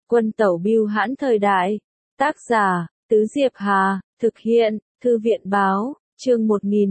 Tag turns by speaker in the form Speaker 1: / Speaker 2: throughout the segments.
Speaker 1: Quân tẩu bưu hãn thời đại. Tác giả, Tứ Diệp Hà, thực hiện, Thư viện báo, chương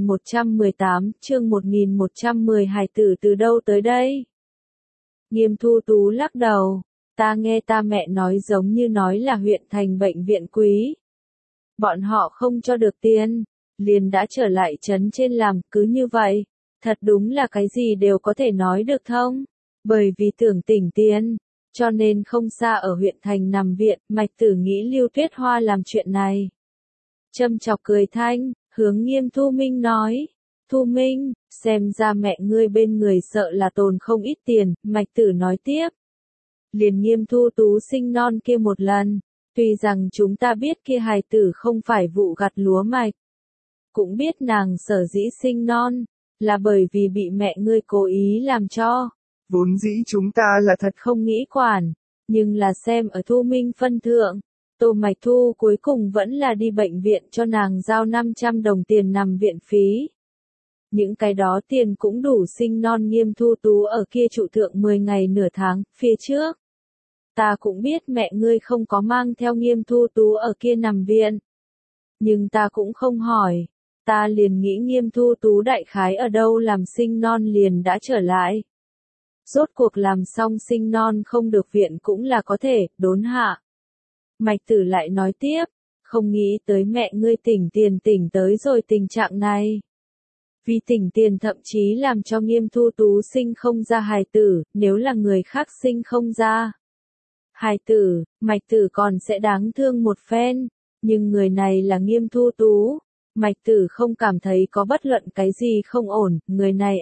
Speaker 1: 1118, chương 1110 hài tử từ đâu tới đây? Nghiêm Thu Tú lắc đầu, ta nghe ta mẹ nói giống như nói là huyện thành bệnh viện quý. Bọn họ không cho được tiền, liền đã trở lại trấn trên làm, cứ như vậy. Thật đúng là cái gì đều có thể nói được thông. Bởi vì tưởng tỉnh tiền, cho nên không xa ở huyện thành nằm viện, Mạch Tử nghĩ Lưu Tuyết Hoa làm chuyện này. Châm chọc cười thanh, hướng Nghiêm Thu Minh nói. Thu Minh, xem ra mẹ ngươi bên người sợ là tồn không ít tiền, Mạch Tử nói tiếp. Liền Nghiêm Thu Tú sinh non kia một lần, tuy rằng chúng ta biết kia hài tử không phải vụ gặt lúa mạch. Cũng biết nàng sở dĩ sinh non, là bởi vì bị mẹ ngươi cố ý làm cho.
Speaker 2: Vốn dĩ chúng ta là thật
Speaker 1: không nghĩ quản, nhưng là xem ở Thu Minh phân thượng, Tô Mạch Thu cuối cùng vẫn là đi bệnh viện cho nàng giao 500 đồng tiền nằm viện phí. Những cái đó tiền cũng đủ sinh non Nghiêm Thu Tú ở kia trụ thượng 10 ngày nửa tháng, phía trước. Ta cũng biết mẹ ngươi không có mang theo Nghiêm Thu Tú ở kia nằm viện. Nhưng ta cũng không hỏi, ta liền nghĩ Nghiêm Thu Tú đại khái ở đâu làm sinh non liền đã trở lại. Rốt cuộc làm xong sinh non không được viện cũng là có thể, đốn hạ. Mạch Tử lại nói tiếp, không nghĩ tới mẹ ngươi tỉnh tới rồi tình trạng này. Vì tỉnh tiền thậm chí làm cho Nghiêm Thu Tú sinh không ra hài tử, nếu là người khác sinh không ra. Hài tử, Mạch Tử còn sẽ đáng thương một phen, nhưng người này là Nghiêm Thu Tú. Mạch Tử không cảm thấy có bất luận cái gì không ổn, người này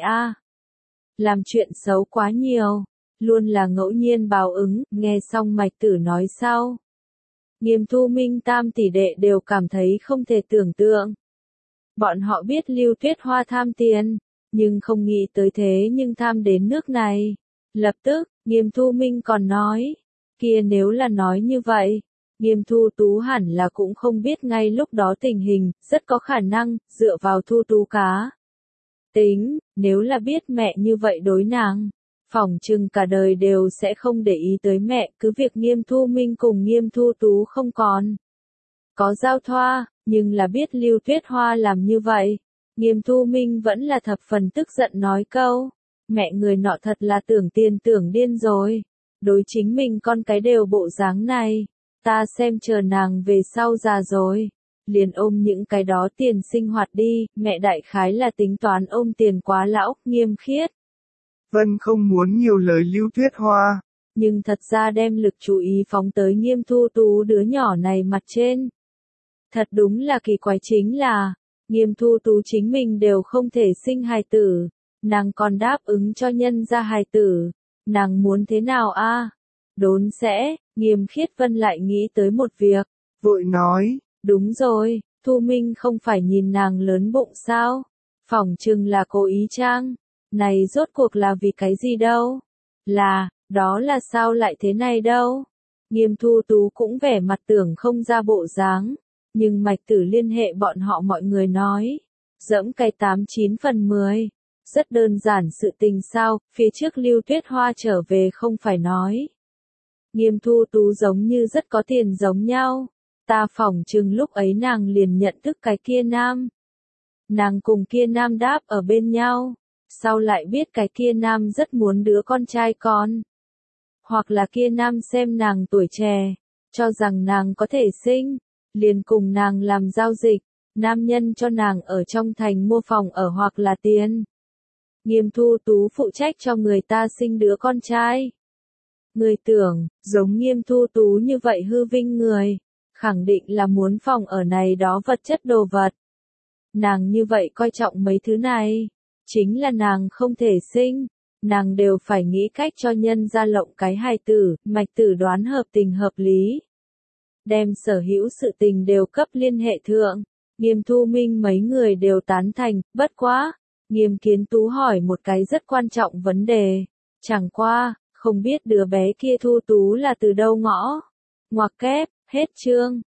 Speaker 1: làm chuyện xấu quá nhiều, luôn là ngẫu nhiên báo ứng, nghe xong Mạch Tử nói sau. Nghiêm Thu Minh tam tỷ đệ đều cảm thấy không thể tưởng tượng. Bọn họ biết Lưu Tuyết Hoa tham tiền, nhưng không nghĩ tới thế nhưng tham đến nước này. Lập tức, Nghiêm Thu Minh còn nói, kia nếu là nói như vậy, Nghiêm Thu Tú hẳn là cũng không biết ngay lúc đó tình hình, rất có khả năng, dựa vào Thu Tú cá. Tính, nếu là biết mẹ như vậy đối nàng, phỏng chừng cả đời đều sẽ không để ý tới mẹ, cứ việc Nghiêm Thu Minh cùng Nghiêm Thu Tú không còn. Có giao thoa, nhưng là biết Lưu Tuyết Hoa làm như vậy. Nghiêm Thu Minh vẫn là thập phần tức giận nói câu, mẹ người nọ thật là tưởng tiền tưởng điên rồi. Đối chính mình con cái đều bộ dáng này, ta xem chờ nàng về sau già rồi. Liền ôm những cái đó tiền sinh hoạt đi, mẹ đại khái là tính toán ôm tiền quá lão, Nghiêm Khiết.
Speaker 2: Vân không muốn nhiều lời Lưu Tuyết Hoa.
Speaker 1: Nhưng thật ra đem lực chú ý phóng tới Nghiêm Thu Tú đứa nhỏ này mặt trên. Thật đúng là kỳ quái chính là, Nghiêm Thu Tú chính mình đều không thể sinh hài tử, nàng còn đáp ứng cho nhân ra hài tử, nàng muốn thế nào Đốn sẽ, Nghiêm Khiết Vân lại nghĩ tới một việc,
Speaker 2: vội nói.
Speaker 1: Đúng rồi, Thu Minh không phải nhìn nàng lớn bụng sao? Phỏng chừng là cố ý chăng? Này rốt cuộc là vì cái gì đâu? Đó là sao lại thế này đâu? Nghiêm Thu Tú cũng vẻ mặt tưởng không ra bộ dáng, nhưng Mạch Tử liên hệ bọn họ mọi người nói, dẫm cái 89 phần 10. Rất đơn giản sự tình sao, phía trước Lưu Tuyết Hoa trở về không phải nói. Nghiêm Thu Tú giống như rất có tiền giống nhau. Ta phỏng chừng lúc ấy nàng liền nhận thức cái kia nam. Nàng cùng kia nam đáp ở bên nhau, sau lại biết cái kia nam rất muốn đứa con trai con. Hoặc là kia nam xem nàng tuổi trẻ, cho rằng nàng có thể sinh, liền cùng nàng làm giao dịch, nam nhân cho nàng ở trong thành mua phòng ở hoặc là tiền. Nghiêm Thu Tú phụ trách cho người ta sinh đứa con trai. Người tưởng, giống Nghiêm Thu Tú như vậy hư vinh người, khẳng định là muốn phòng ở này đó vật chất đồ vật. Nàng như vậy coi trọng mấy thứ này, chính là nàng không thể sinh, nàng đều phải nghĩ cách cho nhân ra lộng cái hài tử, Mạch Tử đoán hợp tình hợp lý. Đem sở hữu sự tình đều cấp liên hệ thượng, Nghiêm Thu Minh mấy người đều tán thành, bất quá. Nghiêm Kiến Tú hỏi một cái rất quan trọng vấn đề, chẳng qua, không biết đứa bé kia Thu Tú là từ đâu ngõ. Ngoặc kép, hết chương.